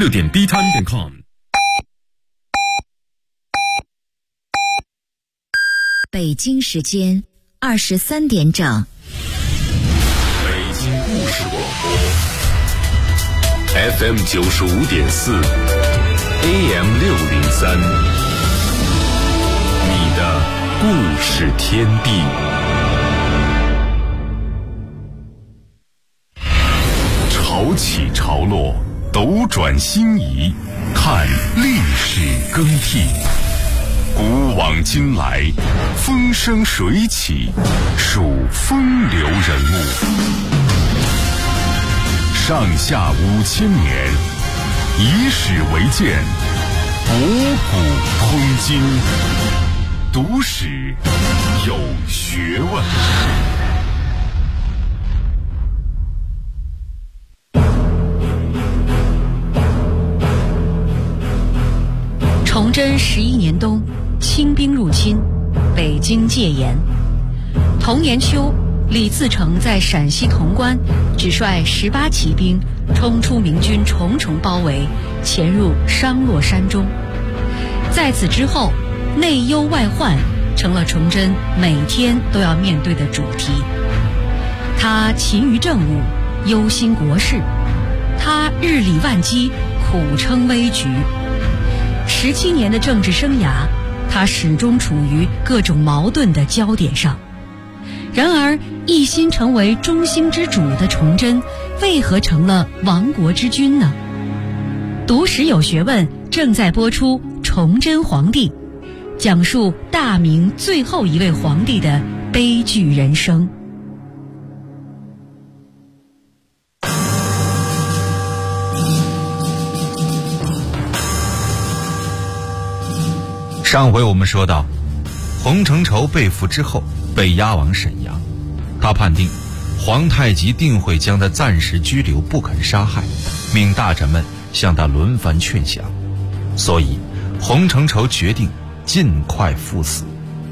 365.B摊.com。 北京时间23点整。 北京故事广播 FM 95.4 AM 603，你的故事天地。潮起潮落，斗转星移，看历史更替。古往今来，风生水起，数风流人物。上下5000年，以史为鉴，博古通今，读史有学问。 崇祯11年冬，清兵入侵，北京戒严。同年秋，李自成在陕西潼关只率18骑兵冲出明军重重包围，潜入商洛山中。在此之后，内忧外患成了崇祯每天都要面对的主题。他勤于政务，忧心国事；他日理万机，苦撑危局。17年的政治生涯，他始终处于各种矛盾的焦点上。然而，一心成为中兴之主的崇祯，为何成了亡国之君呢？读史有学问正在播出《崇祯皇帝》，讲述大明最后一位皇帝的悲剧人生。 上回我们说到，洪承畴被俘之后被押往沈阳，他判定皇太极定会将他暂时拘留，不肯杀害，命大臣们向他轮番劝降，所以洪承畴决定尽快赴死。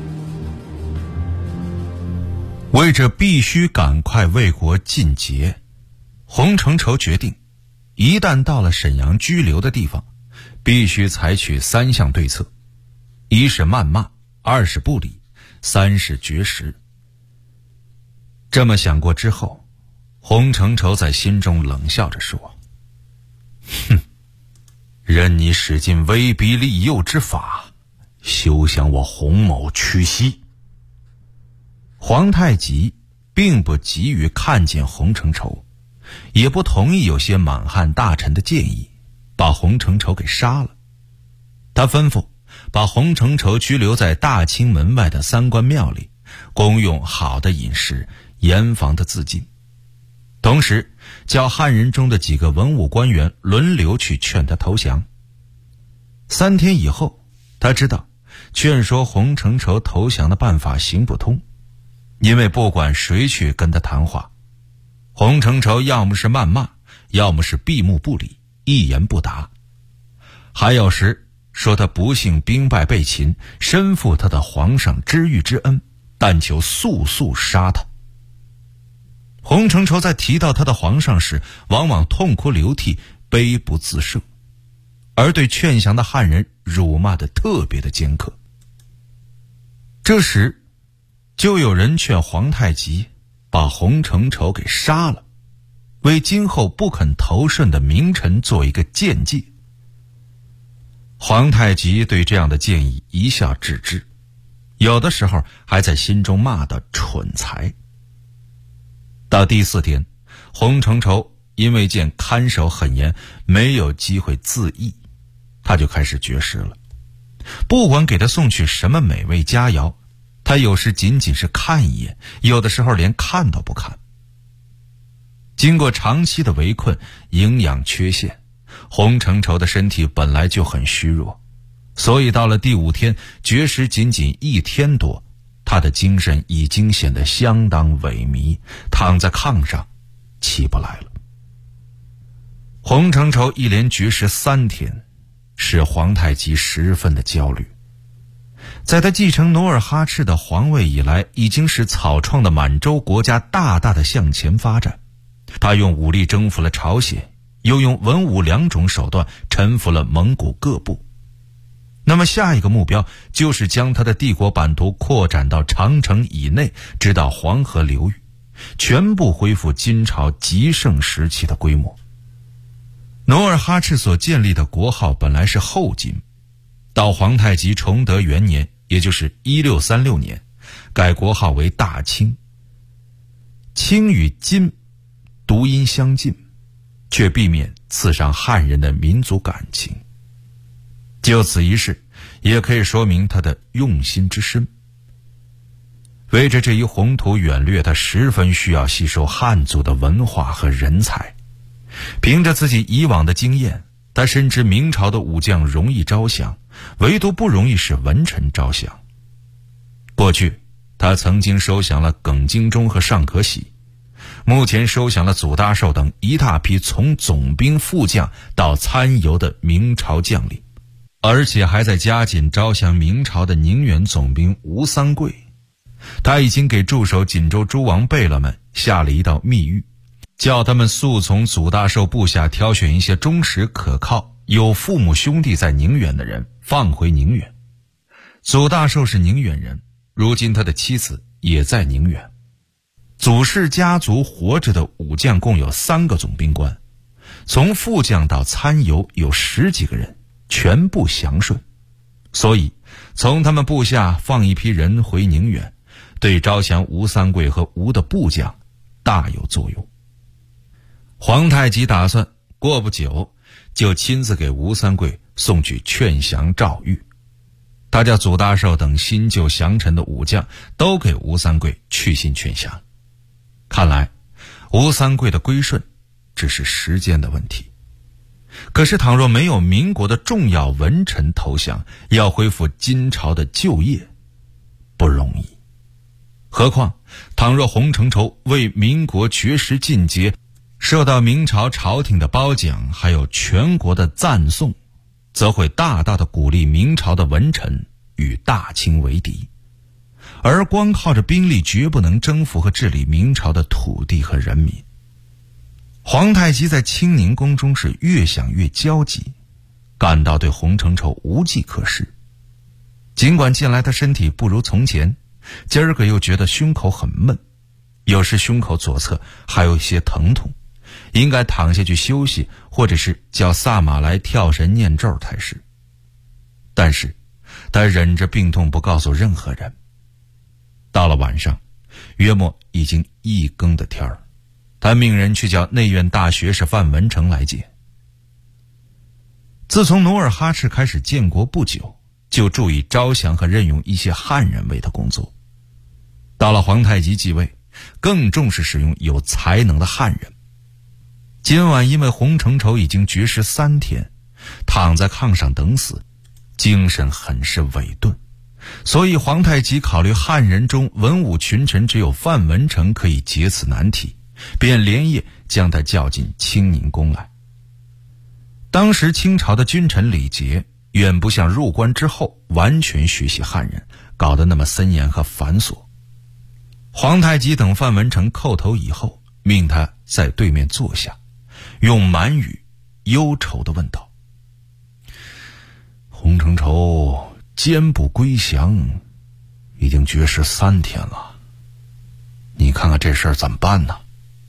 为着必须赶快为国尽节，洪承畴决定一旦到了沈阳拘留的地方，必须采取3项对策：一是谩骂，2是不理，3是绝食。这么想过之后，洪承畴在心中冷笑着说：哼，任你使尽威逼利诱之法，休想我洪某屈膝。皇太极并不急于看见洪承畴，也不同意有些满汉大臣的建议，把洪承畴给杀了。他吩咐把洪承畴拘留在大清门外的3官庙里，供用好的饮食，严防他自尽。同时叫汉人中的几个文武官员轮流去劝他投降。3天以后，他知道劝说洪承畴投降的办法行不通，因为不管谁去跟他谈话，洪承畴要么是谩骂，要么是闭目不理，一言不答。还有时说他不幸兵败被擒，身负他的皇上知遇之恩，但求速速杀他。洪承畴在提到他的皇上时，往往痛哭流涕，悲不自胜，而对劝降的汉人辱骂得特别的尖刻。这时就有人劝皇太极把洪承畴给杀了，为今后不肯投顺的名臣做一个鉴戒。皇太极对这样的建议一笑置之，有的时候还在心中骂他蠢材。到第4天，洪承畴因为见看守很严，没有机会自缢，他就开始绝食了。不管给他送去什么美味佳肴，他有时仅仅是看一眼，有的时候连看都不看。经过长期的围困，营养缺陷，洪承畴的身体本来就很虚弱，所以到了第5天，绝食仅仅1天多，他的精神已经显得相当萎靡，躺在炕上起不来了。洪承畴一连绝食3天，使皇太极十分的焦虑。在他继承努尔哈赤的皇位以来，已经使草创的满洲国家大大的向前发展。他用武力征服了朝鲜， 又用文武两种手段臣服了蒙古各部。那么下一个目标就是将他的帝国版图扩展到长城以内，直到黄河流域，全部恢复金朝极盛时期的规模。努尔哈赤所建立的国号本来是后金，到皇太极崇德元年，也就是1636年，改国号为大清。清与金读音相近，却避免刺伤汉人的民族感情。就此一事，也可以说明他的用心之深。为着这一宏图远略，他十分需要吸收汉族的文化和人才。凭着自己以往的经验，他深知明朝的武将容易招降，唯独不容易使文臣招降。过去他曾经收降了耿精忠和尚可喜，目前收降了祖大寿等一大批从总兵副将到参游的明朝将领，而且还在加紧招降明朝的宁远总兵吴三桂。他已经给驻守锦州诸王贝勒们下了一道密谕，叫他们速从祖大寿部下挑选一些忠实可靠、有父母兄弟在宁远的人，放回宁远。祖大寿是宁远人，如今他的妻子也在宁远。祖氏家族活着的武将共有3个总兵官，从副将到参游有10几个人，全部降顺。所以从他们部下放一批人回宁远，对招降吴三桂和吴的部将大有作用。皇太极打算过不久就亲自给吴三桂送去劝降诏谕，他叫祖大寿等新旧降臣的武将都给吴三桂去信劝降。看来吴三桂的归顺只是时间的问题。可是倘若没有民国的重要文臣投降，要恢复金朝的旧业不容易。何况倘若洪承畴为民国绝食尽节，受到明朝朝廷的褒奖，还有全国的赞颂，则会大大的鼓励明朝的文臣与大清为敌。而光靠着兵力绝不能征服和治理明朝的土地和人民。皇太极在清宁宫中是越想越焦急，感到对洪承畴无计可施。尽管近来他身体不如从前，今儿个又觉得胸口很闷，有时胸口左侧还有一些疼痛，应该躺下去休息，或者是叫萨玛来跳神念咒才是。但是他忍着病痛不告诉任何人。到了晚上，约莫已经1更的天儿，他命人去叫内院大学士范文成来见。自从努尔哈赤开始建国不久，就注意招降和任用一些汉人为他工作。到了皇太极继位，更重视使用有才能的汉人。今晚因为洪承畴已经绝食3天，躺在炕上等死，精神很是萎顿，所以皇太极考虑汉人中文武群臣只有范文成可以解此难题，便连夜将他叫进清宁宫来。当时清朝的君臣礼节远不像入关之后完全学习汉人，搞得那么森严和繁琐。皇太极等范文成叩头以后，命他在对面坐下，用满语忧愁地问道：洪承畴坚不归降，已经绝食3天了，你看看这事儿怎么办呢？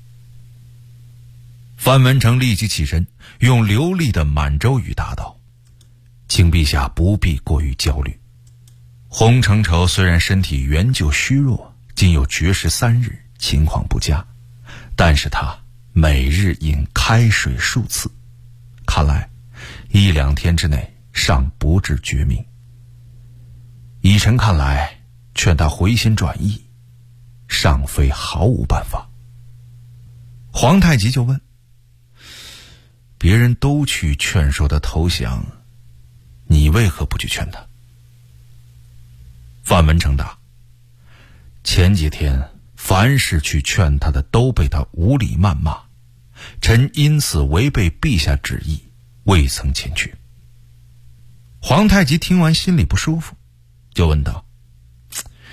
范文成立即起身，用流利的满洲语答道：请陛下不必过于焦虑。洪承畴虽然身体原就虚弱，仅有绝食3日，情况不佳，但是他每日饮开水数次，看来1、2天之内尚不至绝命。以臣看来，劝他回心转意，尚非毫无办法。皇太极就问：别人都去劝说他投降，你为何不去劝他？范文成答：前几天凡是去劝他的都被他无理谩骂，臣因此违背陛下旨意，未曾前去。皇太极听完心里不舒服，就问道：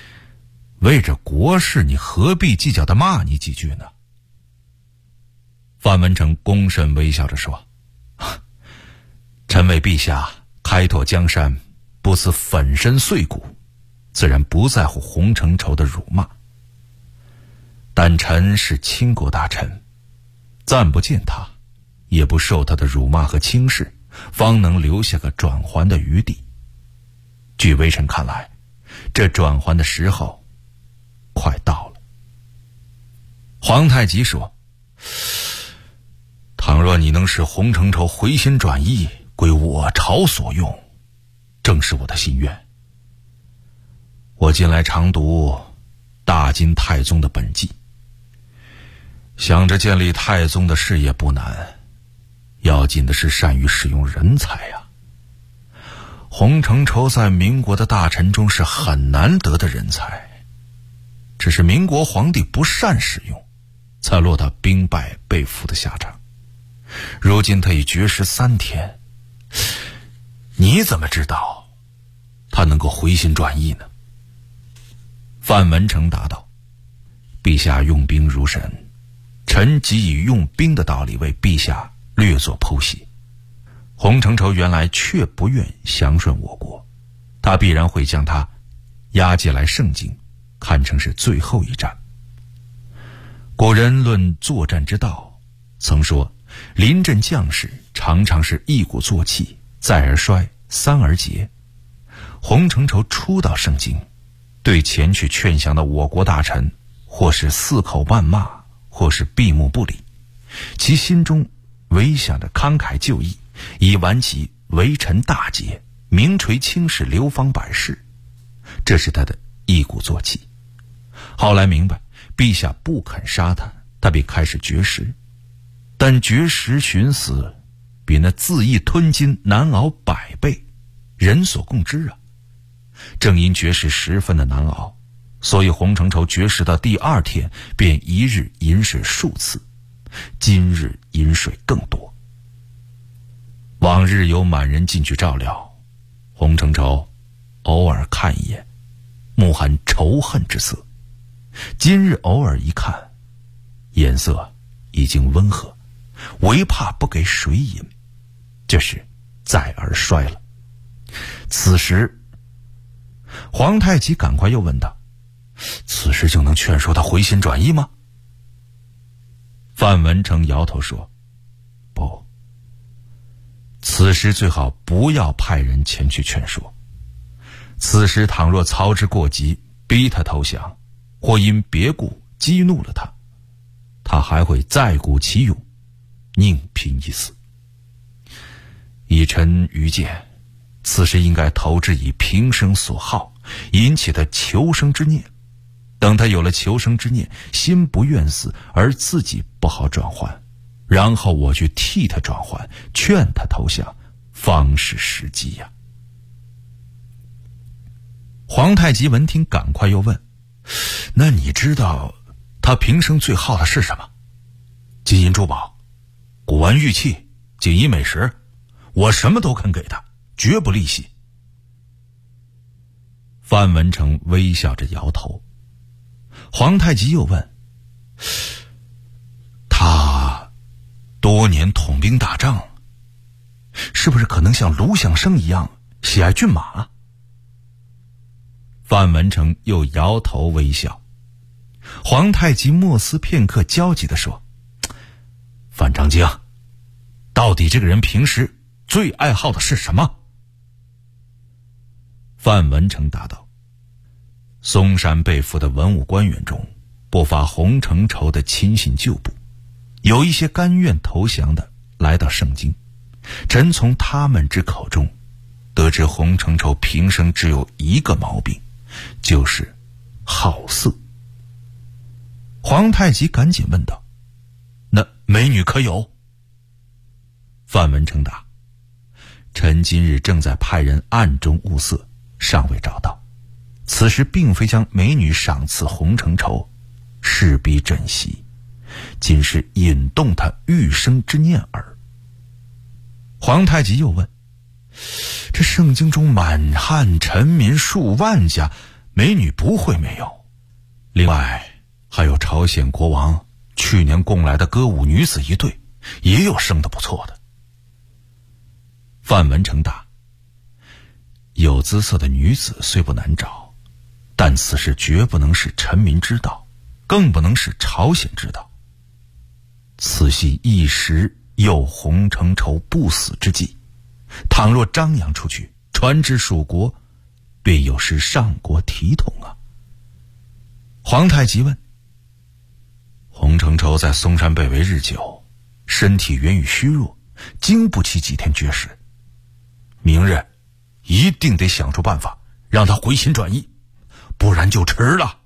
为着国事，你何必计较他骂你几句呢？ 范文成躬身微笑着说：“臣为陛下开拓江山，不辞粉身碎骨，自然不在乎洪承畴的辱骂。但臣是倾国大臣，暂不见他，也不受他的辱骂和轻视，方能留下个转圜的余地。据微臣看来，这转圜的时候快到了。”皇太极说：“倘若你能使洪承畴回心转意，归我朝所用，正是我的心愿。我近来常读大金太宗的本纪，想着建立太宗的事业不难，要紧的是善于使用人才呀。洪承畴在民国的大臣中是很难得的人才，只是民国皇帝不善使用，才落到兵败被俘的下场。如今他已绝食3天，你怎么知道他能够回心转意呢？”范文成答道：“陛下用兵如神，臣即以用兵的道理为陛下略作剖析。洪承畴原来确不愿降顺我国，他必然会将他押解来盛京，看成是最后一战。古人论作战之道，曾说临阵将士常常是一鼓作气，再而衰，三而竭。洪承畴初到盛京，对前去劝降的我国大臣，或是四口谩骂，或是闭目不理，其心中唯想着慷慨就义，以完其为臣大节，名垂青史，流芳百世。这是他的一鼓作气。后来明白陛下不肯杀他，他便开始绝食。但绝食寻死比那恣意吞金难熬100倍，人所共知啊。正因绝食十分的难熬，所以洪承畴绝食到第2天便一日饮水数次，今日饮水更多。往日有满人进去照料，洪承畴偶尔看一眼，目含仇恨之色。今日偶尔一看，颜色已经温和，唯怕不给水饮，这是再而衰了。此时皇太极赶快又问道：“此时就能劝说他回心转意吗？”范文成摇头说：“不，此时最好不要派人前去劝说。此时倘若操之过急，逼他投降，或因别故激怒了他，他还会再鼓其勇，宁拼一死。以臣愚见，此时应该投之以平生所好，引起他求生之念。等他有了求生之念，心不愿死，而自己不好转圜，然后我去替他转圜，劝他投降，方是时机呀。”皇太极闻听，赶快又问：“那你知道他平生最好的是什么？金银珠宝、古玩玉器、锦衣美食，我什么都肯给他，绝不利息。”范文成微笑着摇头。皇太极又问：“他多年统兵打仗，是不是可能像卢象升一样喜爱骏马？”范文成又摇头微笑。皇太极默思片刻，焦急地说：“范章京，到底这个人平时最爱好的是什么？”范文成答道：“嵩山被俘的文武官员中，不乏洪承畴的亲信旧部，有一些甘愿投降的来到盛京，臣从他们之口中得知洪承畴平生只有一个毛病，就是好色。”皇太极赶紧问道：“那美女可有？”范文成答：“臣今日正在派人暗中物色，尚未找到。此时并非将美女赏赐洪承畴，势必珍惜，仅是引动他欲生之念耳。”皇太极又问：“这盛京中满汉臣民数万家，美女不会没有？另外还有朝鲜国王去年供来的歌舞女子一对，也有生得不错的。范文成答：有姿色的女子虽不难找，但此事绝不能是臣民之道，更不能是朝鲜之道。此系一时诱洪承畴不死之计，倘若张扬出去，传之蜀国，便有失上国体统啊。皇太极问：洪承畴在嵩山被围日久，身体原已虚弱，经不起几天绝食，明日一定得想出办法让他回心转意，不然就迟了。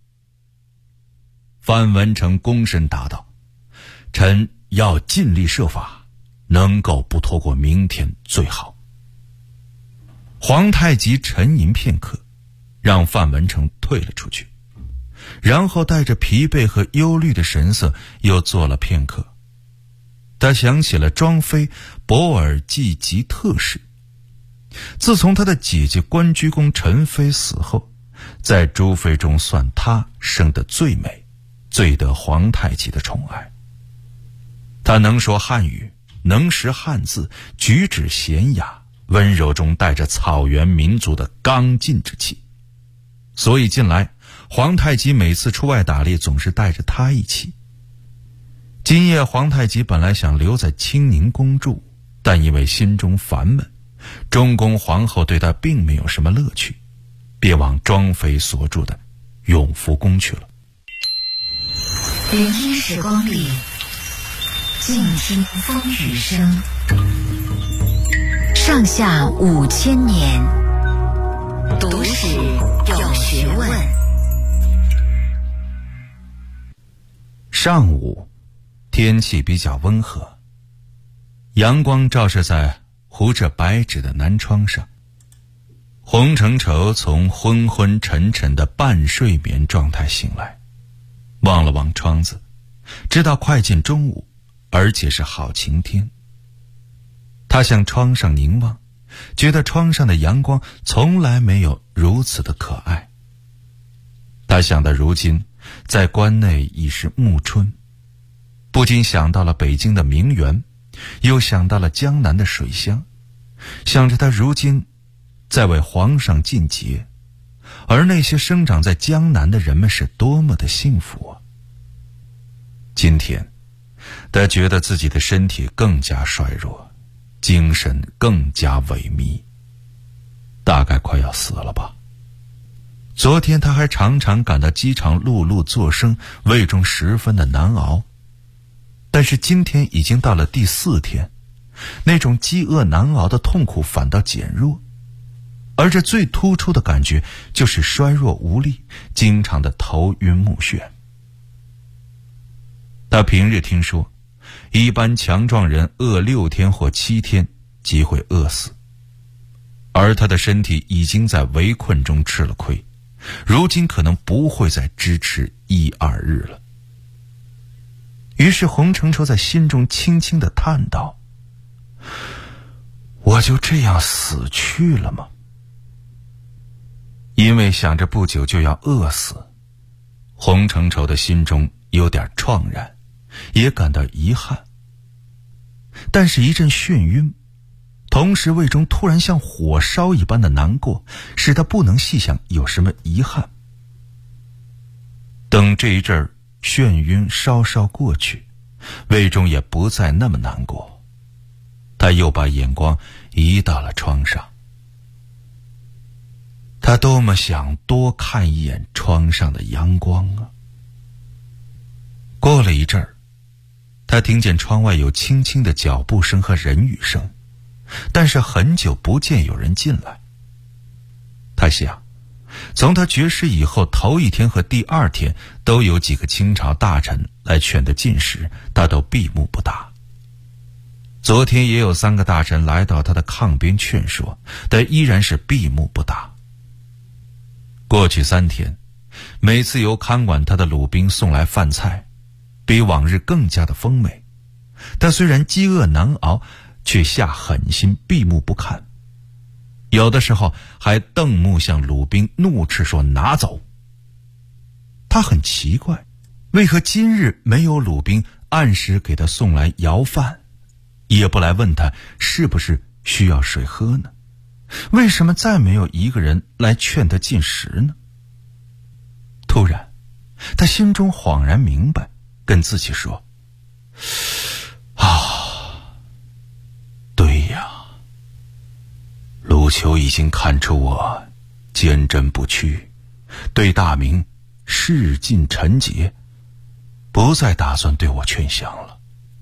范文成躬身答道：臣要尽力设法，能够不拖过明天最好。皇太极沉吟片刻，让范文成退了出去，然后带着疲惫和忧虑的神色又坐了片刻。他想起了庄妃博尔济吉特氏，自从他的姐姐关雎公陈妃死后，在诸妃中算她生得最美，最得皇太极的宠爱。她能说汉语，能识汉字，举止娴雅，温柔中带着草原民族的刚劲之气。所以近来皇太极每次出外打猎总是带着她一起。今夜皇太极本来想留在清宁宫住，但因为心中烦闷，中宫皇后对他并没有什么乐趣，便往庄妃所住的永福宫去了。 聆听时光里，静听风雨声。上下5000年，读史有学问。 上午天气比较温和，阳光照射在糊着白纸的南窗上。洪承畴从昏昏沉沉的半睡眠状态醒来，望了望窗子，知道快进中午，而且是好晴天。他向窗上凝望，觉得窗上的阳光从来没有如此的可爱。他想到如今在关内已是暮春，不禁想到了北京的名园，又想到了江南的水乡，想着他如今在为皇上进节，而那些生长在江南的人们是多么的幸福啊。今天他觉得自己的身体更加衰弱，精神更加萎靡，大概快要死了吧。昨天他还常常感到饥肠辘辘作声，胃中十分的难熬，但是今天已经到了第4天，那种饥饿难熬的痛苦反倒减弱，而这最突出的感觉就是衰弱无力，经常的头晕目眩。他平日听说一般强壮人饿6天或7天即会饿死，而他的身体已经在围困中吃了亏，如今可能不会再支持1、2日了。于是洪承畴在心中轻轻地叹道：我就这样死去了吗？因为想着不久就要饿死，洪承畴的心中有点怆然，也感到遗憾。但是一阵眩晕，同时胃中突然像火烧一般的难过，使他不能细想有什么遗憾。等这一阵眩晕稍稍过去，胃中也不再那么难过，他又把眼光移到了窗上。他多么想多看一眼窗上的阳光啊！过了一阵儿，他听见窗外有轻轻的脚步声和人语声，但是很久不见有人进来。他想，从他绝食以后头1天和第2天都有几个清朝大臣来劝他进食，他都闭目不答。昨天也有3个大臣来到他的炕边劝说，但依然是闭目不答。过去3天，每次由看管他的鲁兵送来饭菜，比往日更加的丰美。他虽然饥饿难熬，却下狠心闭目不看，有的时候还瞪目向鲁兵怒斥说拿走。他很奇怪， 为何今日没有鲁兵按时给他送来肴饭，也不来问他是不是需要水喝呢？为什么再没有一个人来劝他进食呢？突然他心中恍然明白，跟自己说，对呀，鲁丘已经看出我坚贞不屈，对大明视尽臣节，不再打算对我劝降了。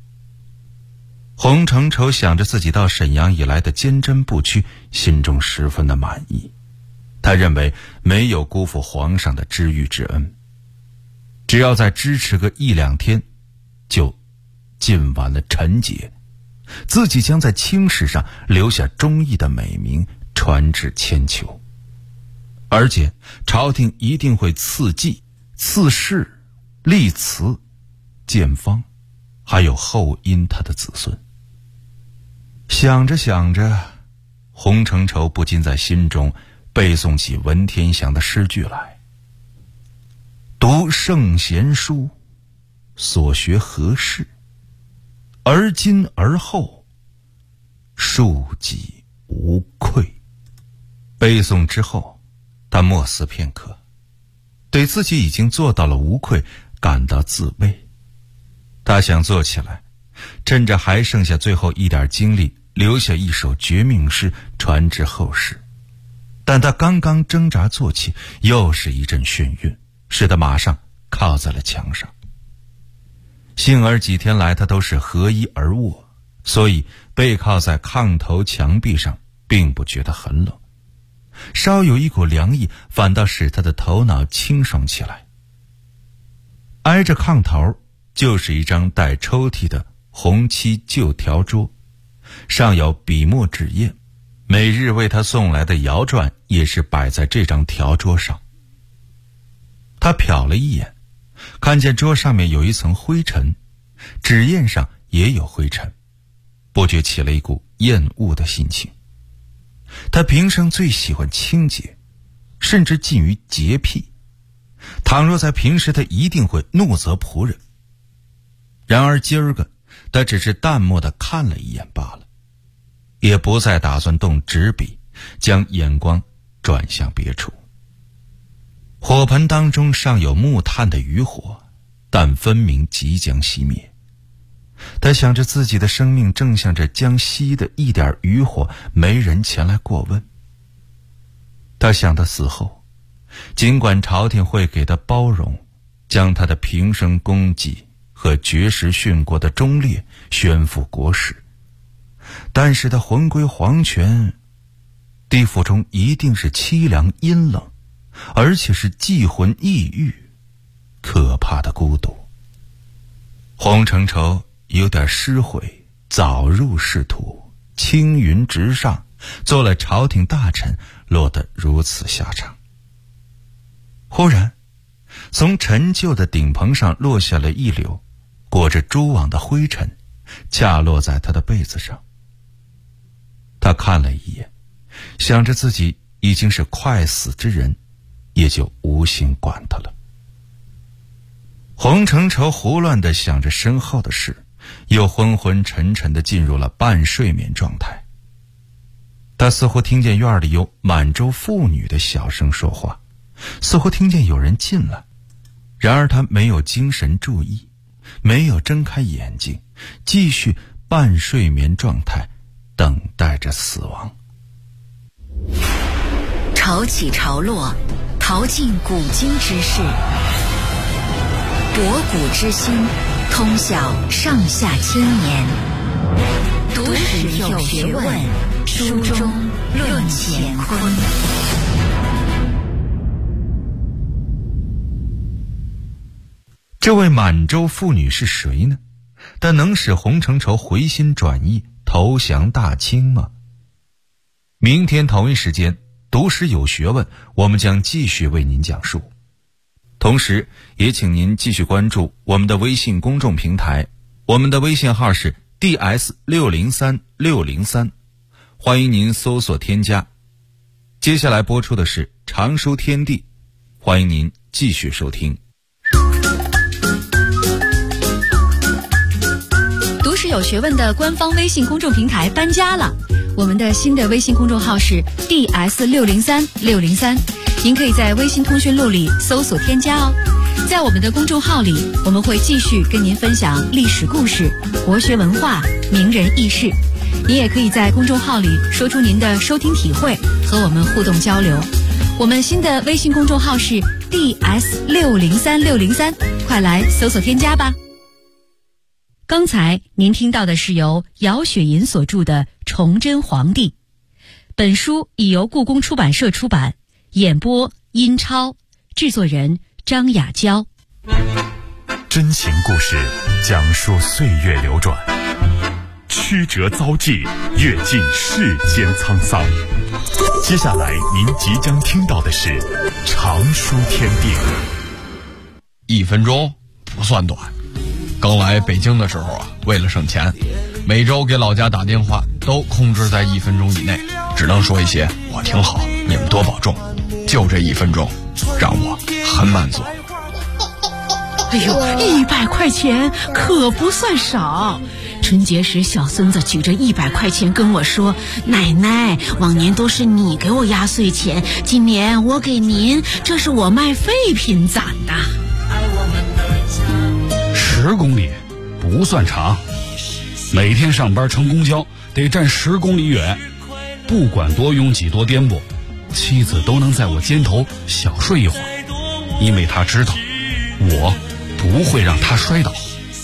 洪承畴想着自己到沈阳以来的坚贞不屈，心中十分的满意。他认为没有辜负皇上的知遇之恩，只要再支持个1-2天，就尽完了臣节，自己将在清史上留下忠义的美名，传至千秋。而且朝廷一定会赐祭、赐谥、立祠、建坊，还有后因他的子孙。想着想着，洪承畴不禁在心中背诵起文天祥的诗句来：读圣贤书，所学何事？而今而后，庶几无愧。背诵之后，他默思片刻，对自己已经做到了无愧感到自慰。他想坐起来，趁着还剩下最后一点精力，留下一首绝命诗传至后世。但他刚刚挣扎坐起，又是一阵眩晕，使他马上靠在了墙上。幸而几天来他都是合衣而卧，所以背靠在炕头墙壁上，并不觉得很冷，稍有一股凉意，反倒使他的头脑清爽起来。挨着炕头就是一张带抽屉的红漆旧条桌，上有笔墨纸砚，每日为他送来的肴馔也是摆在这张条桌上。他瞟了一眼，看见桌上面有一层灰尘，纸砚上也有灰尘，不觉起了一股厌恶的心情。他平生最喜欢清洁，甚至近于洁癖，倘若在平时他一定会怒责仆人。然而今儿个他只是淡漠地看了一眼罢了，也不再打算动纸笔，将眼光转向别处。火盆当中尚有木炭的余火，但分明即将熄灭。他想着自己的生命正像这将熄的一点余火，没人前来过问。他想他死后，尽管朝廷会给他包容，将他的平生功绩和绝食殉国的忠烈宣赴国史，但是他魂归黄泉，地府中一定是凄凉阴冷，而且是既魂抑郁，可怕的孤独。洪承畴有点失悔，早入仕途，青云直上，做了朝廷大臣，落得如此下场。忽然从陈旧的顶棚上落下了一绺裹着蛛网的灰尘，恰落在他的被子上。他看了一眼，想着自己已经是快死之人，也就无心管他了。洪承畴胡乱地想着身后的事，又昏昏沉沉地进入了半睡眠状态。他似乎听见院里有满洲妇女的小声说话，似乎听见有人进来，然而他没有精神注意，没有睁开眼睛，继续半睡眠状态，等待着死亡。 潮起潮落，淘尽古今之事，博古之今，通晓上下千年。读史有学问，书中论乾坤。 这位满洲妇女是谁呢？她能使洪承畴回心转意，投降大清吗？明天同一时间，读史有学问，我们将继续为您讲述。同时也请您继续关注我们的微信公众平台，我们的微信号是 DS603603，欢迎您搜索添加。接下来播出的是常书天地，欢迎您继续收听。 师有学问的官方微信公众平台搬家了，我们的新的微信公众号是 DS603603，您可以在微信通讯录里搜索添加哦。在我们的公众号里，我们会继续跟您分享历史故事、国学文化、名人轶事。您也可以在公众号里说出您的收听体会，和我们互动交流。我们新的微信公众号是 DS603603，快来搜索添加吧。刚才您听到的是由姚雪银所著的《崇祯皇帝》，本书已由故宫出版社出版，演播殷超，制作人张雅娇。 真情故事讲述岁月流转，曲折遭际，阅尽世间沧桑。接下来您即将听到的是长书天地。 1分钟不算短。刚来北京的时候啊，为了省钱，每周给老家打电话都控制在1分钟以内，只能说一些我挺好，你们多保重。就这1分钟，让我很满足。 哎呦，100块钱可不算少。春节时，小孙子举着100块钱跟我说：“奶奶，往年都是你给我压岁钱，今年我给您，这是我卖废品攒的。 ”10公里不算长，每天上班乘公交得站10公里远，不管多拥挤多颠簸，妻子都能在我肩头小睡一会儿，因为她知道我不会让她摔倒。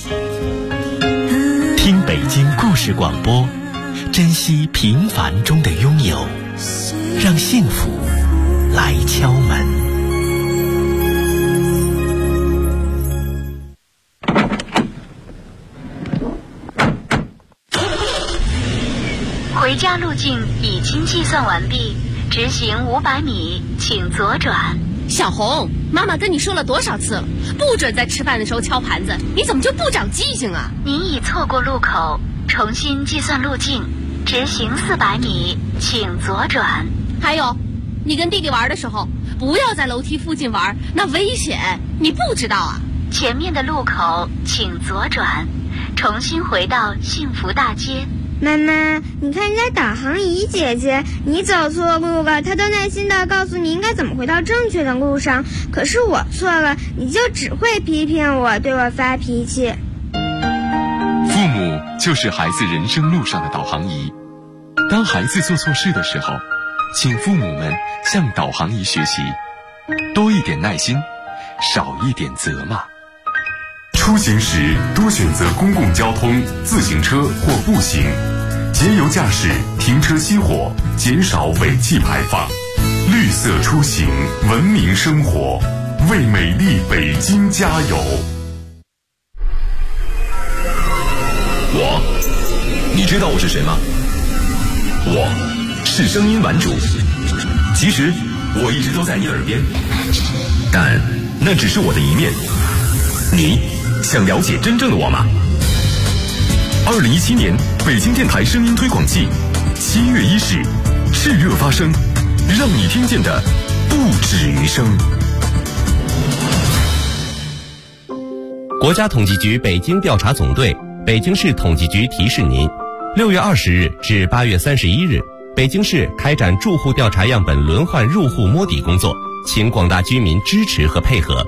听北京故事广播，珍惜平凡中的拥有，让幸福来敲门。 回家路径已经计算完毕，直行500米，请左转。 小红，妈妈跟你说了多少次了，不准在吃饭的时候敲盘子，你怎么就不长记性啊？ 您已错过路口，重新计算路径，直行400米，请左转。 还有，你跟弟弟玩的时候，不要在楼梯附近玩，那危险，你不知道啊？ 前面的路口请左转，重新回到幸福大街。 妈妈，你看人家导航仪姐姐，你走错路了，她都耐心地告诉你应该怎么回到正确的路上。可是我错了，你就只会批评我，对我发脾气。 父母就是孩子人生路上的导航仪。当孩子做错事的时候，请父母们向导航仪学习，多一点耐心，少一点责骂。 出行时多选择公共交通、自行车或步行，节油驾驶，停车熄火，减少尾气排放。绿色出行，文明生活，为美丽北京加油！ 你知道我是谁吗？我是声音玩主。其实我一直都在你耳边，但那只是我的一面。你想了解真正的我吗？2017年北京电台声音推广季7月1日炽热发声，让你听见的不止于声。 国家统计局北京调查总队、北京市统计局提示您：6月20日至8月31日，北京市开展住户调查样本轮换入户摸底工作，请广大居民支持和配合。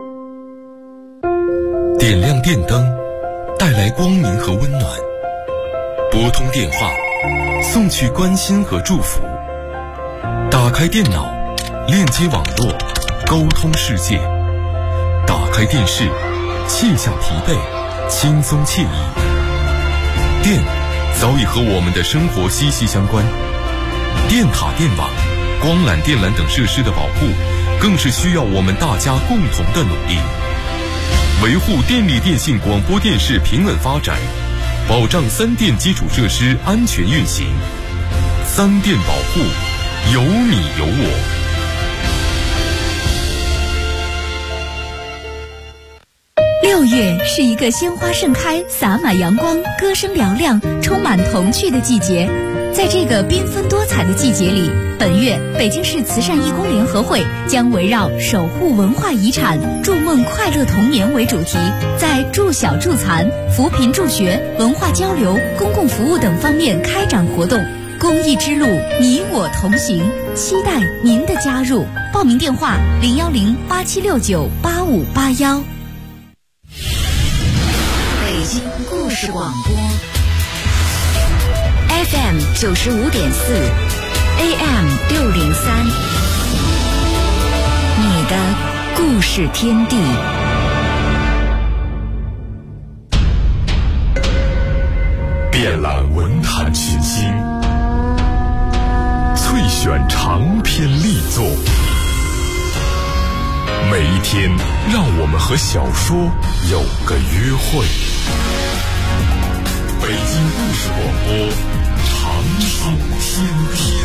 点亮电灯，带来光明和温暖；拨通电话，送去关心和祝福；打开电脑，链接网络，沟通世界；打开电视，卸下疲惫，轻松惬意。电早已和我们的生活息息相关，电塔、电网、光缆、电缆等设施的保护，更是需要我们大家共同的努力。维护电力电信广播电视平稳发展，保障3电基础设施安全运行。3电保护，有你有我。 6月是一个鲜花盛开、洒满阳光、歌声嘹亮、充满童趣的季节。 在这个缤纷多彩的季节里，本月北京市慈善义工联合会将围绕守护文化遗产、筑梦快乐童年为主题，在助小助残、扶贫助学、文化交流、公共服务等方面开展活动。公益之路，你我同行，期待您的加入。报名电话：010-8769-8581。 北京故事广播 FM 95.4 AM 603，你的故事天地。 遍览文坛群星，萃选长篇力作，每一天让我们和小说有个约会。北京故事广播，长寿天地。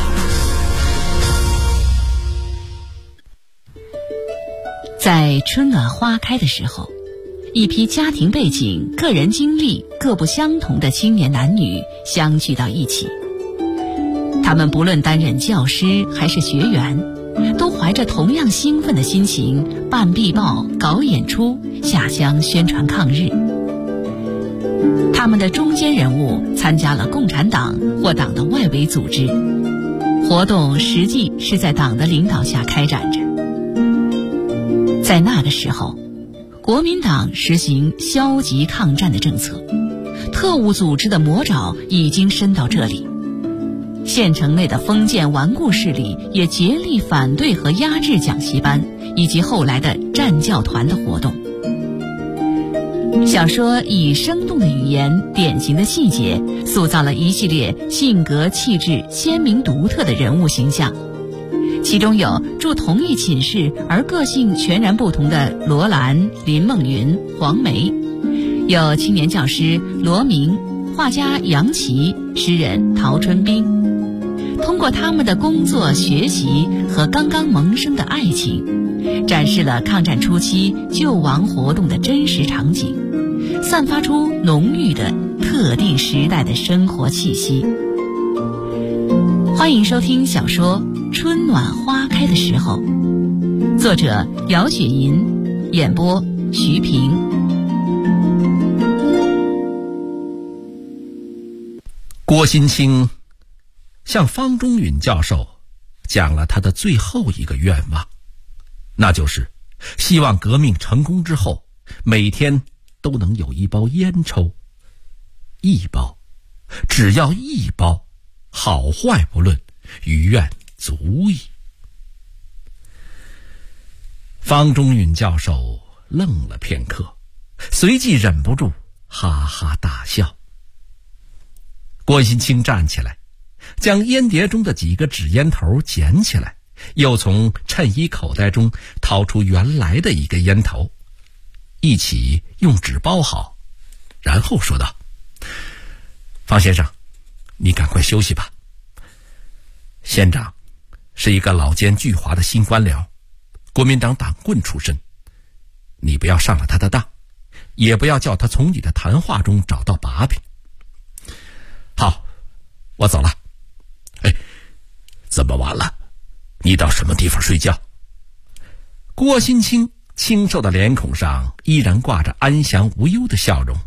在春暖花开的时候，一批家庭背景、个人经历各不相同的青年男女相聚到一起。他们不论担任教师还是学员，都怀着同样兴奋的心情办壁报、搞演出、下乡宣传抗日。他们的中坚人物参加了共产党或党的外围组织，活动实际是在党的领导下开展着。在那个时候，国民党实行消极抗战的政策，特务组织的魔爪已经伸到这里。县城内的封建顽固势力也竭力反对和压制讲习班以及后来的战教团的活动。小说以生动的语言、典型的细节，塑造了一系列性格气质鲜明独特的人物形象。其中有住同一寝室而个性全然不同的罗兰、林梦云、黄梅，有青年教师罗明、画家杨琦、诗人陶春冰。通过他们的工作、学习和刚刚萌生的爱情，展示了抗战初期救亡活动的真实场景，散发出浓郁的特定时代的生活气息。欢迎收听小说《春暖花开的时候》，作者姚雪银，演播徐平。 郭新清向方中允教授讲了他的最后一个愿望，那就是希望革命成功之后，每天都能有一包烟抽，一包，只要一包，好坏不论，余愿足矣。方中允教授愣了片刻，随即忍不住哈哈大笑。郭新清站起来，将烟碟中的几个纸烟头捡起来，又从衬衣口袋中掏出原来的一个烟头，一起用纸包好，然后说道：方先生，你赶快休息吧。县长是一个老奸巨猾的新官僚，国民党党棍出身，你不要上了他的当，也不要叫他从你的谈话中找到把柄。好，我走了。这么晚了，你到什么地方睡觉？郭新清清瘦的脸孔上依然挂着安详无忧的笑容。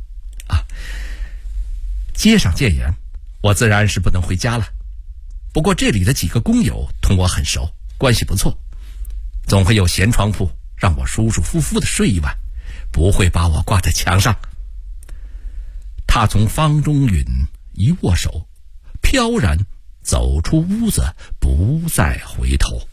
街上见严，我自然是不能回家了。不过这里的几个工友同我很熟，关系不错，总会有闲床铺让我舒舒服服的睡一晚，不会把我挂在墙上。他从方中允一握手，飘然走出屋子，不再回头。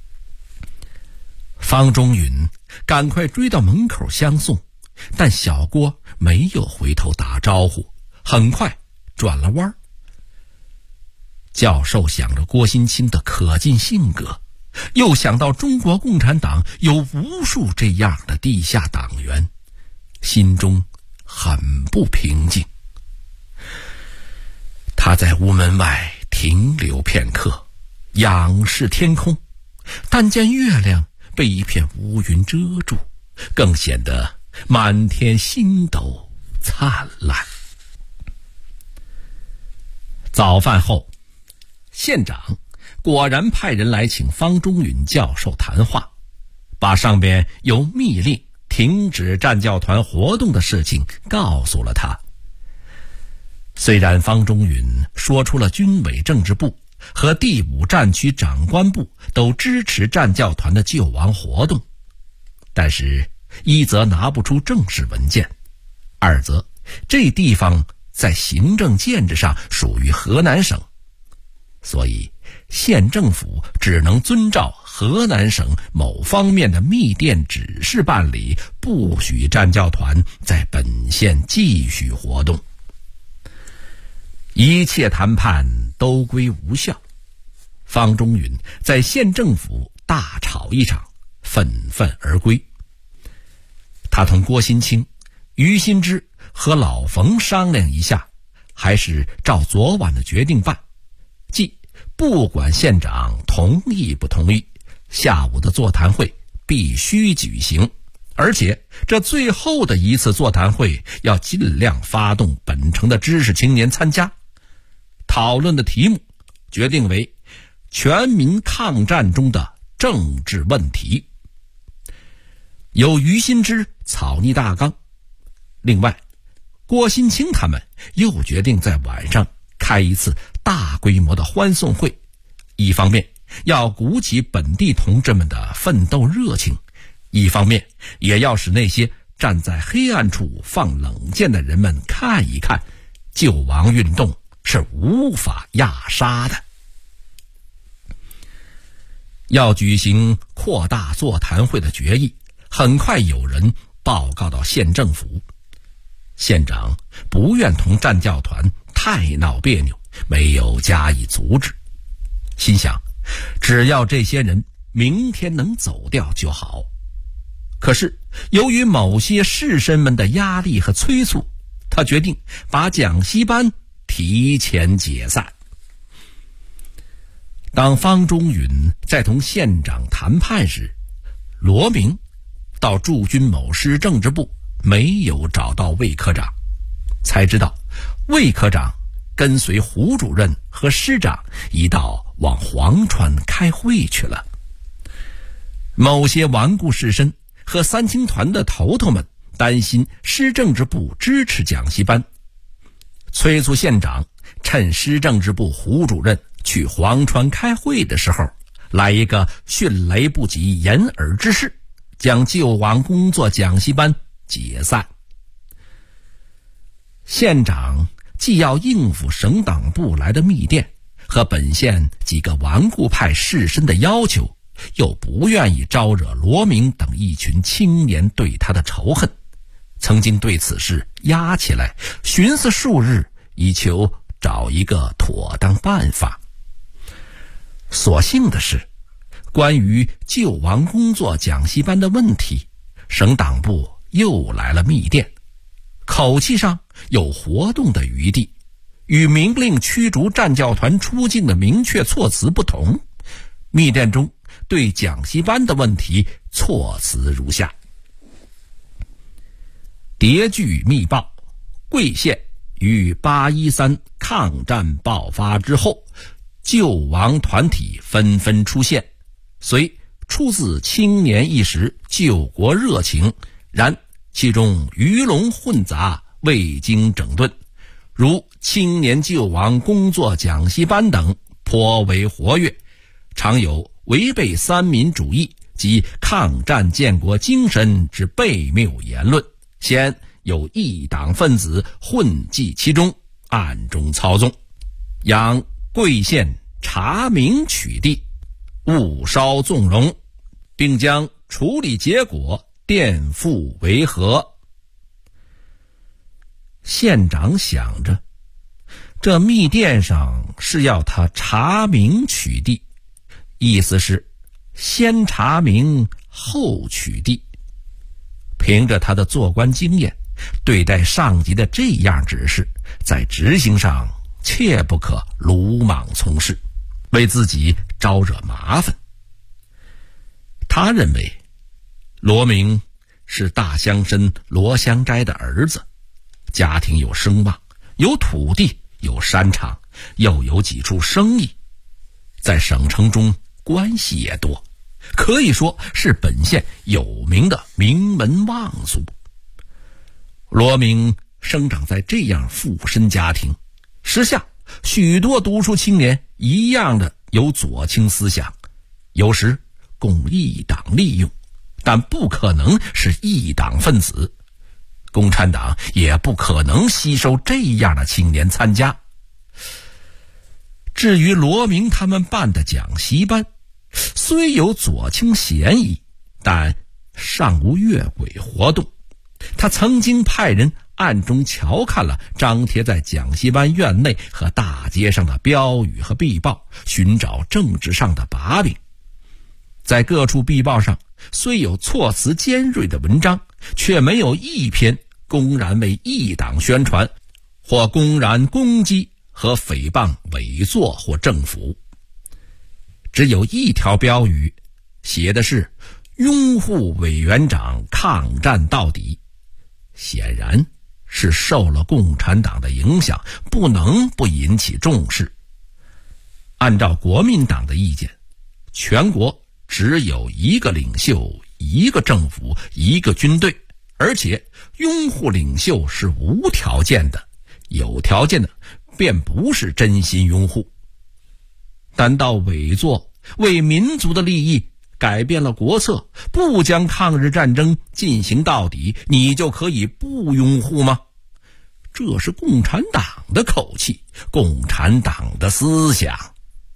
方中允赶快追到门口相送，但小郭没有回头打招呼，很快转了弯。教授想着郭新清的可敬性格，又想到中国共产党有无数这样的地下党员，心中很不平静。他在屋门外停留片刻，仰视天空，但见月亮被一片乌云遮住，更显得满天星斗灿烂。 早饭后，县长果然派人来请方中允教授谈话，把上边有密令停止战教团活动的事情告诉了他。虽然方中允说出了军委政治部和第5战区长官部都支持战教团的救亡活动，但是一则拿不出正式文件，二则这地方在行政建制上属于河南省，所以县政府只能遵照河南省某方面的密电指示办理，不许战教团在本县继续活动。一切谈判都归无效，方中允在县政府大吵一场，愤愤而归。他同郭新清、于新之和老冯商量一下，还是照昨晚的决定办，即不管县长同意不同意，下午的座谈会必须举行，而且这最后的一次座谈会要尽量发动本城的知识青年参加。讨论的题目决定为全民抗战中的政治问题，由于新之草拟大纲。另外，郭新清他们又决定在晚上开一次大规模的欢送会，一方面要鼓起本地同志们的奋斗热情，一方面也要使那些站在黑暗处放冷箭的人们看一看，救亡运动是无法压杀的。要举行扩大座谈会的决议很快有人报告到县政府，县长不愿同战教团太闹别扭，没有加以阻止，心想只要这些人明天能走掉就好。可是由于某些士绅们的压力和催促，他决定把讲习班提前解散。当方中允在同县长谈判时，罗明到驻军某师政治部没有找到魏科长，才知道魏科长跟随胡主任和师长一道往黄川开会去了。某些顽固士绅和三青团的头头们担心师政治部支持讲习班，催促县长趁师政治部胡主任去黄川开会的时候，来一个迅雷不及掩耳之势，将救亡工作讲习班解散。县长既要应付省党部来的密电和本县几个顽固派士绅的要求，又不愿意招惹罗明等一群青年对他的仇恨，曾经对此事压起来，寻思数日，以求找一个妥当办法。所幸的是，关于救亡工作讲习班的问题，省党部又来了密电，口气上有活动的余地，与明令驱逐战教团出境的明确措辞不同。密电中对讲习班的问题措辞如下：谍据密报，贵县于813抗战爆发之后，救亡团体纷纷出现，虽出自青年一时救国热情，然其中鱼龙混杂，未经整顿，如青年救亡工作讲习班等颇为活跃，常有违背三民主义及抗战建国精神之悖谬言论，现有异党分子混迹其中，暗中操纵，仰贵县查明取缔，勿稍纵容，并将处理结果垫付为何。县长想着，这密电上是要他查明取缔，意思是先查明后取缔。凭着他的做官经验，对待上级的这样指示，在执行上切不可鲁莽从事，为自己招惹麻烦。他认为罗明是大乡绅罗香斋的儿子，家庭有声望，有土地，有山场， 又有几处生意，在省城中关系也多，可以说是本县有名的名门望族。罗明生长在这样富绅家庭，时下许多读书青年一样的有左倾思想，有时供一党利用，但不可能是一党分子。共产党也不可能吸收这样的青年参加。至于罗明他们办的讲习班，虽有左倾嫌疑，但尚无越轨活动。他曾经派人暗中瞧看了张贴在讲习班院内和大街上的标语和壁报，寻找政治上的把柄。在各处壁报上虽有措辞尖锐的文章，却没有一篇公然为一党宣传，或公然攻击和诽谤伪作或政府。只有一条标语，写的是拥护委员长抗战到底，显然是受了共产党的影响，不能不引起重视。按照国民党的意见，全国只有一个领袖，一个政府，一个军队，而且拥护领袖是无条件的，有条件的便不是真心拥护。但到伪作为民族的利益改变了国策，不将抗日战争进行到底，你就可以不拥护吗？这是共产党的口气，共产党的思想。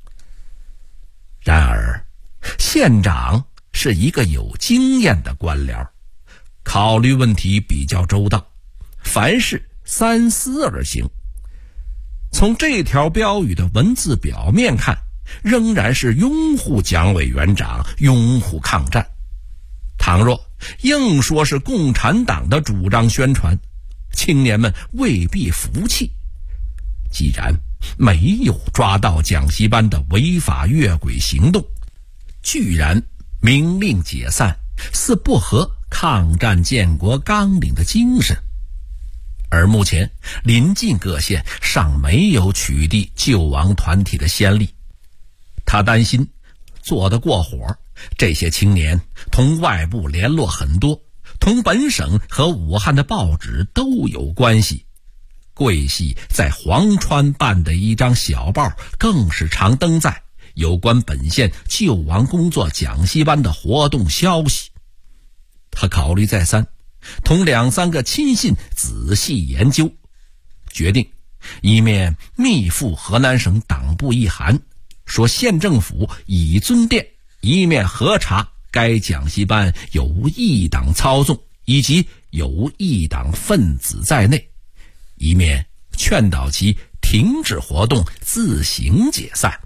然而县长是一个有经验的官僚，考虑问题比较周到，凡事三思而行。从这条标语的文字表面看，仍然是拥护蒋委员长，拥护抗战。倘若硬说是共产党的主张宣传，青年们未必服气。既然没有抓到讲习班的违法越轨行动，居然明令解散，似不合抗战建国纲领的精神。而目前临近各县尚没有取缔救亡团体的先例，他担心做得过火，这些青年同外部联络很多，同本省和武汉的报纸都有关系。贵系在黄川办的一张小报更是常登载有关本县救亡工作讲习班的活动消息。他考虑再三，同2-3个亲信仔细研究，决定一面密付河南省党部一函，说县政府已遵电，一面核查该讲习班有无异党操纵以及有无异党分子在内，一面劝导其停止活动，自行解散。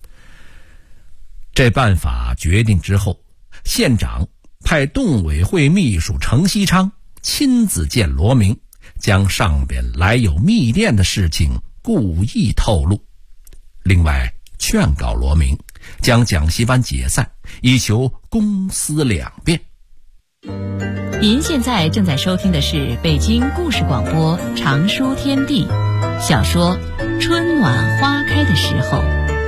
这办法决定之后，县长派动委会秘书程锡昌亲自见罗明，将上边来有密电的事情故意透露，另外劝告罗明将讲习班解散，以求公私两便。 您现在正在收听的是北京故事广播长书天地小说《春暖花开的时候》。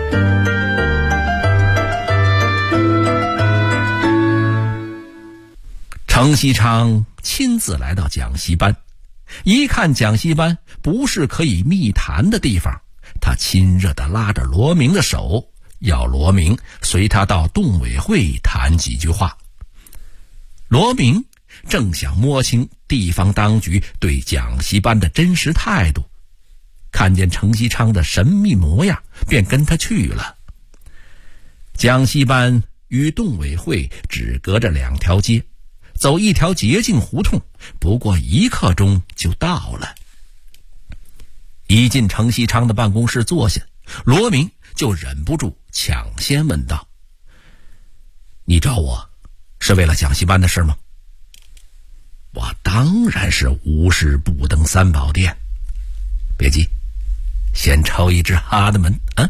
程锡昌亲自来到讲习班，一看讲习班不是可以密谈的地方，他亲热地拉着罗明的手，要罗明随他到动委会谈几句话。罗明正想摸清地方当局对讲习班的真实态度，看见程锡昌的神秘模样，便跟他去了。讲习班与动委会只隔着2条街，走一条捷径胡同，不过1刻钟就到了。一进程锡昌的办公室坐下，罗明就忍不住抢先问道：“你找我是为了讲习班的事吗？”“我当然是无事不登三宝殿。别急，先抽一支哈德门啊！”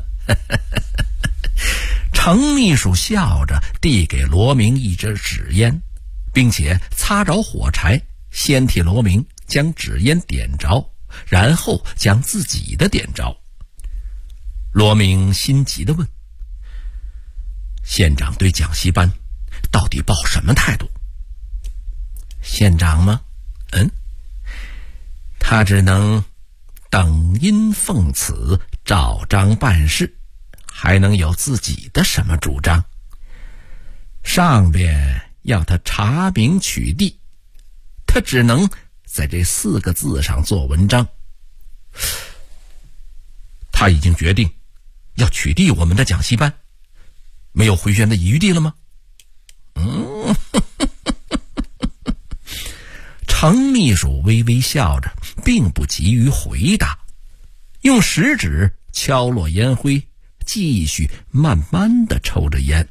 程秘书笑着递给罗明一支纸烟，并且擦着火柴，先替罗明将纸烟点着，然后将自己的点着。 罗明心急地问：县长对讲习班到底抱什么态度？县长吗？他只能等因奉旨，照章办事，还能有自己的什么主张？上边要他查明取缔，他只能在这4个字上做文章。他已经决定要取缔我们的讲习班，没有回旋的余地了吗？程秘书微微笑着，并不急于回答，用食指敲落烟灰，继续慢慢地抽着烟。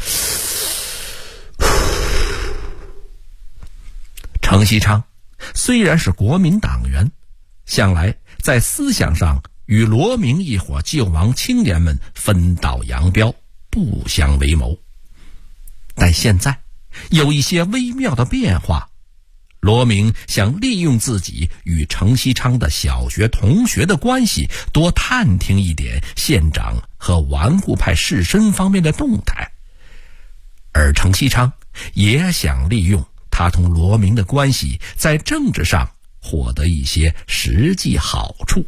程锡昌虽然是国民党员，向来在思想上与罗明一伙救亡青年们分道扬镳，不相为谋。但现在有一些微妙的变化，罗明想利用自己与程锡昌的小学同学的关系，多探听一点县长和顽固派士绅方面的动态，而程锡昌也想利用他同罗明的关系，在政治上获得一些实际好处。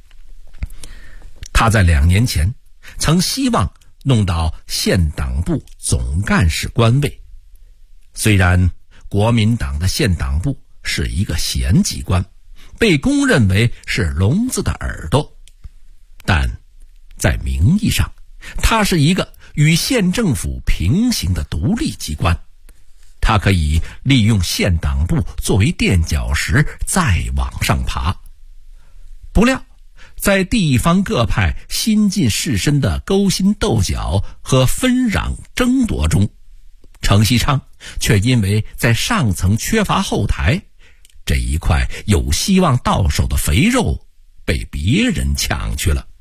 他在2年前曾希望弄到县党部总干事官位，虽然国民党的县党部是一个闲机关，被公认为是聋子的耳朵，但在名义上它是一个与县政府平行的独立机关，它可以利用县党部作为垫脚石再往上爬。不料在地方各派新进士绅的勾心斗角和纷攘争夺中，程锡昌却因为在上层缺乏后台，这一块有希望到手的肥肉被别人抢去了。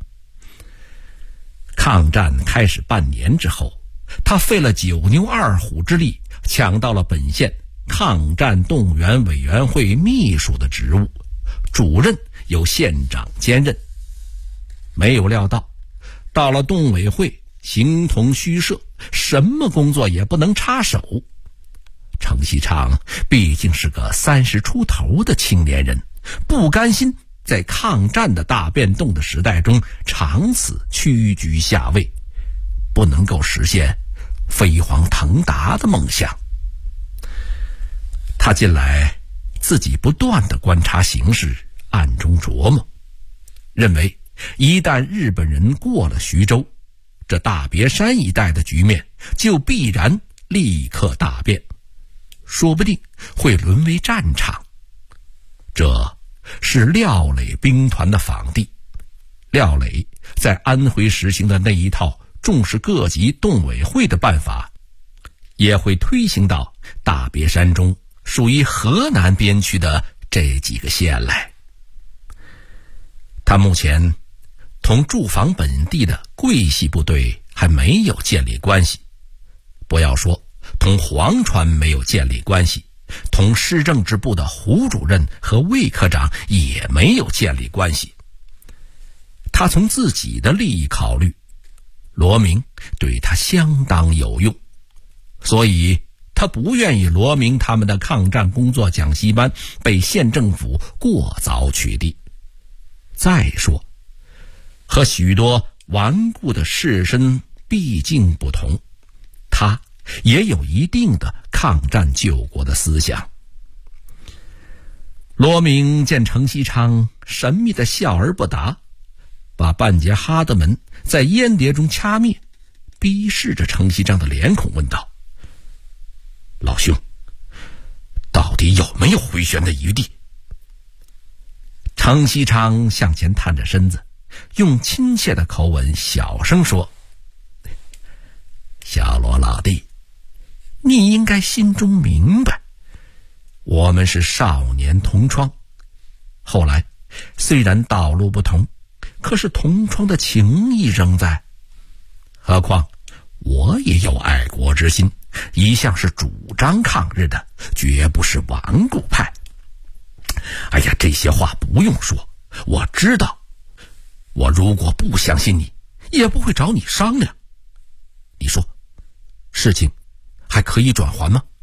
抗战开始半年之后，他费了9牛2虎之力，抢到了本县抗战动员委员会秘书的职务，主任由县长兼任。没有料到，到了动委会形同虚设，什么工作也不能插手。程锡昌毕竟是个30出头的青年人，不甘心在抗战的大变动的时代中长此屈居下位，不能够实现飞黄腾达的梦想。他近来自己不断地观察形势，暗中琢磨，认为一旦日本人过了徐州，这大别山一带的局面就必然立刻大变，说不定会沦为战场。这是廖磊兵团的访地，廖磊在安徽实行的那一套重视各级动委会的办法，也会推行到大别山中属于河南边区的这几个县来。他目前同驻防本地的桂系部队还没有建立关系，不要说同黄川没有建立关系，同市政治部的胡主任和魏科长也没有建立关系。他从自己的利益考虑，罗明对他相当有用，所以他不愿意罗明他们的抗战工作讲习班被县政府过早取缔。再说，和许多顽固的士绅毕竟不同，他也有一定的抗战救国的思想。罗明见程锡昌神秘的笑而不答，把半截哈德门在烟碟中掐灭，逼视着程锡昌的脸孔问道：老兄，到底有没有回旋的余地？程锡昌向前探着身子，用亲切的口吻小声说：小罗老弟，你应该心中明白，我们是少年同窗，后来虽然道路不同，可是同窗的情谊仍在。何况我也有爱国之心，一向是主张抗日的，绝不是顽固派。哎呀，这些话不用说，我知道。我如果不相信你， 也不会找你商量。你说，事情还可以转圜吗？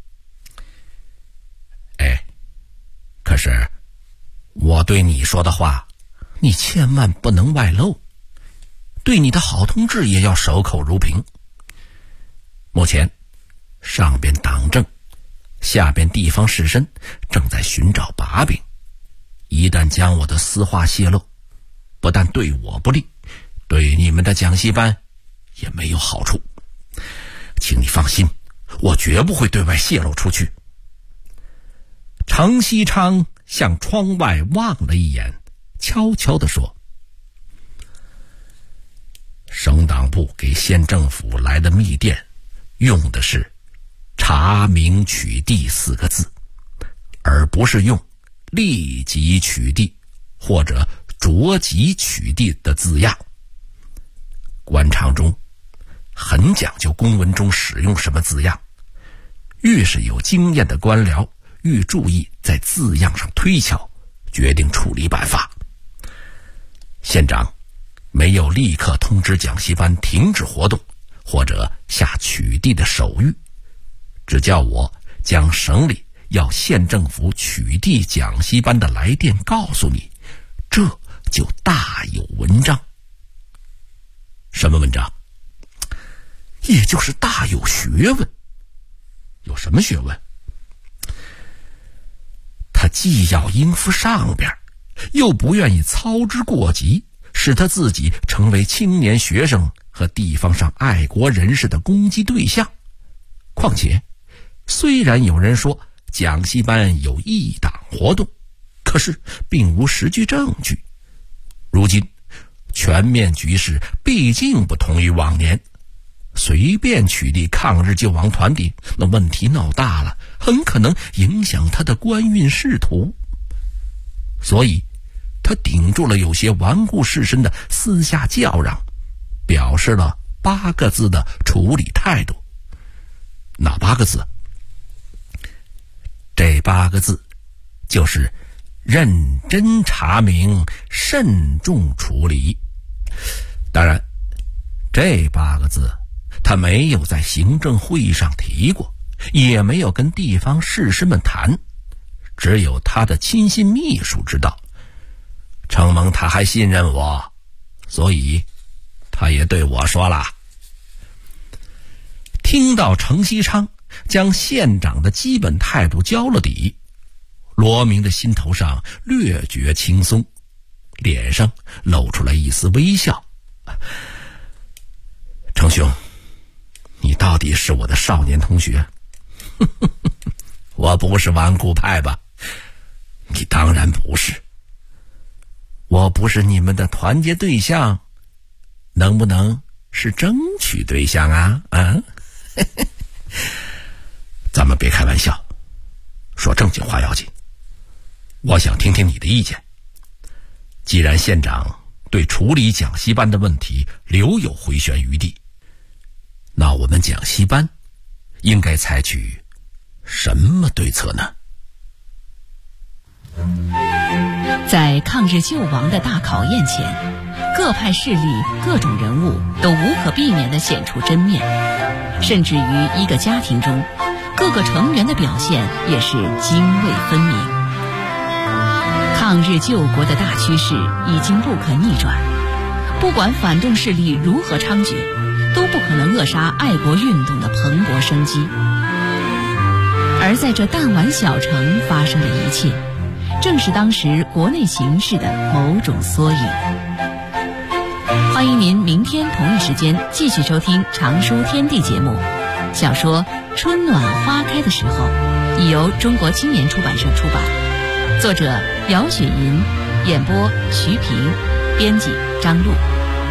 可是我对你说的话，你千万不能外露，对你的好同志也要守口如瓶。目前上边党政，下边地方士绅正在寻找把柄，一旦将我的私话泄露，不但对我不利，对你们的讲习班也没有好处。请你放心，我绝不会对外泄露出去。程锡昌向窗外望了一眼，悄悄地说：省党部给县政府来的密电，用的是查明取缔4个字，而不是用立即取缔或者着即取缔的字样。官场中很讲究公文中使用什么字样，越是有经验的官僚愈注意在字样上推敲，决定处理办法。县长没有立刻通知讲习班停止活动或者下取缔的手谕，只叫我将省里要县政府取缔讲习班的来电告诉你，这就大有文章。什么文章？也就是大有学问。有什么学问？他既要应付上边，又不愿意操之过急，使他自己成为青年学生和地方上爱国人士的攻击对象。况且虽然有人说讲习班有异党活动，可是并无实据证据。如今全面局势毕竟不同于往年，随便取缔抗日救亡团体，那问题闹大了，很可能影响他的官运仕途。所以他顶住了有些顽固士绅的私下叫嚷，表示了8个字的处理态度。哪8个字？这8个字就是认真查明，慎重处理。当然这8个字他没有在行政会议上提过，也没有跟地方士绅们谈，只有他的亲信秘书知道。承蒙他还信任我，所以他也对我说了。听到程锡昌将县长的基本态度交了底，罗明的心头上略觉轻松，脸上露出了一丝微笑。程兄，你到底是我的少年同学。我不是顽固派吧？你当然不是。我不是你们的团结对象，能不能是争取对象啊？咱们别开玩笑，说正经话要紧。我想听听你的意见。既然县长对处理讲习班的问题留有回旋余地，那我们讲习班应该采取什么对策呢？ 在抗日救亡的大考验前，各派势力、各种人物都无可避免地显出真面，甚至于一个家庭中，各个成员的表现也是泾渭分明。抗日救国的大趋势已经不可逆转，不管反动势力如何猖獗，都不可能扼杀爱国运动的蓬勃生机。而在这弹丸小城发生的一切，正是当时国内形势的某种缩影。欢迎您明天同一时间继续收听《常书天地》节目。小说《春暖花开的时候》已由中国青年出版社出版，作者姚雪银，演播徐平，编辑张璐。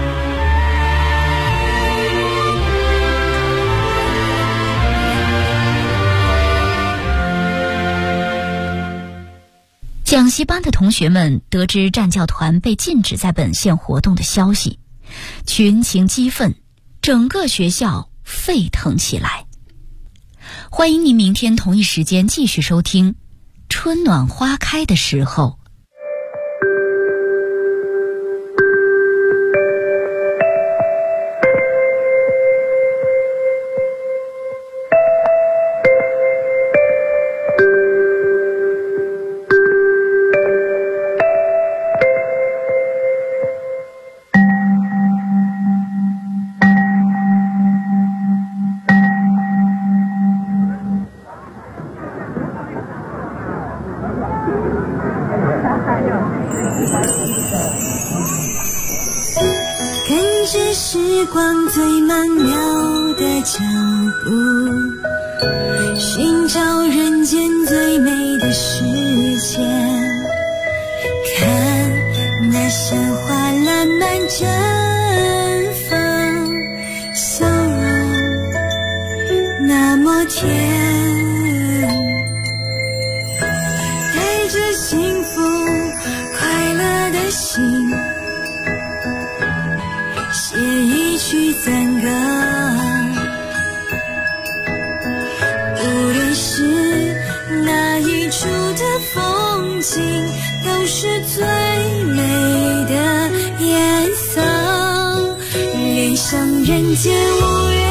讲习班的同学们得知战教团被禁止在本县活动的消息，群情激愤，整个学校沸腾起来。欢迎您明天同一时间继续收听《春暖花开的时候》。 脚步，寻找人间最美的世界。看那鲜花烂漫绽放，笑容那么甜，带着幸福快乐的心，写一曲赞歌。无论是哪一处的风景，都是最美的颜色。恋上人间无缘